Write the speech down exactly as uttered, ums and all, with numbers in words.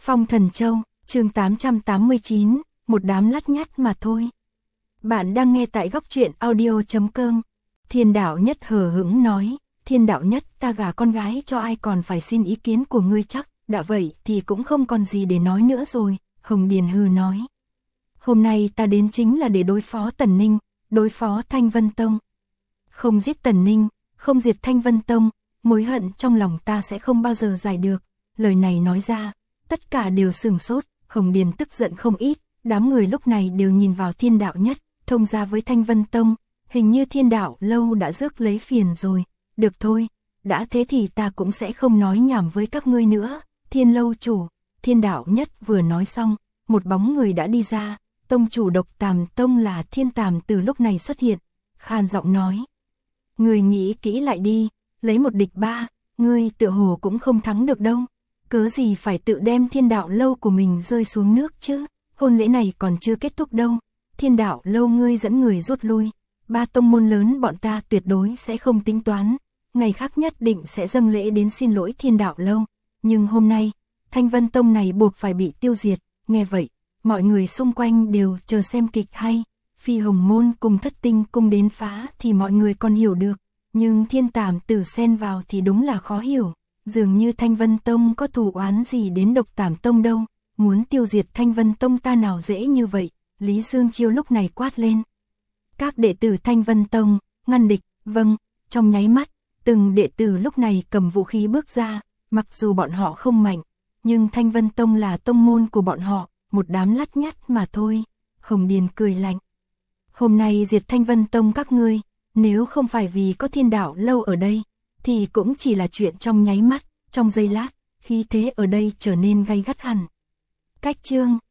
Phong Thần Châu, chương tám trăm tám mươi chín, một đám lắt nhắt mà thôi. Bạn đang nghe tại góc truyện audio chấm com. Thiên đạo nhất hờ hững nói, thiên đạo nhất, ta gả con gái cho ai còn phải xin ý kiến của ngươi chắc, đã vậy thì cũng không còn gì để nói nữa rồi, Hồng Điền hừ nói. Hôm nay ta đến chính là để đối phó Tần Ninh, đối phó Thanh Vân Tông. Không giết Tần Ninh, không diệt Thanh Vân Tông, mối hận trong lòng ta sẽ không bao giờ giải được. Lời này nói ra, tất cả đều sửng sốt, Hồng Điền tức giận không ít, đám người lúc này đều nhìn vào thiên đạo nhất, thông ra với Thanh Vân Tông, hình như thiên đạo lâu đã rước lấy phiền rồi, được thôi, đã thế thì ta cũng sẽ không nói nhảm với các ngươi nữa, thiên lâu chủ, thiên đạo nhất vừa nói xong, một bóng người đã đi ra, tông chủ Độc Tàm Tông là Thiên Tàm từ lúc này xuất hiện, khan giọng nói. Ngươi nghĩ kỹ lại đi, lấy một địch ba, ngươi tựa hồ cũng không thắng được đâu. Cớ gì phải tự đem thiên đạo lâu của mình rơi xuống nước chứ, hôn lễ này còn chưa kết thúc đâu, thiên đạo lâu ngươi dẫn người rút lui, ba tông môn lớn bọn ta tuyệt đối sẽ không tính toán, ngày khác nhất định sẽ dâng lễ đến xin lỗi thiên đạo lâu, nhưng hôm nay, Thanh Vân Tông này buộc phải bị tiêu diệt, nghe vậy, mọi người xung quanh đều chờ xem kịch hay, Phi Hồng Môn cùng Thất Tinh cung đến phá thì mọi người còn hiểu được, nhưng Thiên Tàm Tử xen vào thì đúng là khó hiểu. Dường như Thanh Vân Tông có thù oán gì đến Độc Tàm Tông đâu, muốn tiêu diệt Thanh Vân Tông ta nào dễ như vậy, Lý Dương Chiêu lúc này quát lên. Các đệ tử Thanh Vân Tông, ngăn địch, vâng, trong nháy mắt, từng đệ tử lúc này cầm vũ khí bước ra, mặc dù bọn họ không mạnh, nhưng Thanh Vân Tông là tông môn của bọn họ, một đám lắt nhắt mà thôi, Hồng Điền cười lạnh. Hôm nay diệt Thanh Vân Tông các ngươi, nếu không phải vì có thiên đạo lâu ở đây, thì cũng chỉ là chuyện trong nháy mắt, trong giây lát, khí thế ở đây trở nên gay gắt hẳn. Cách chương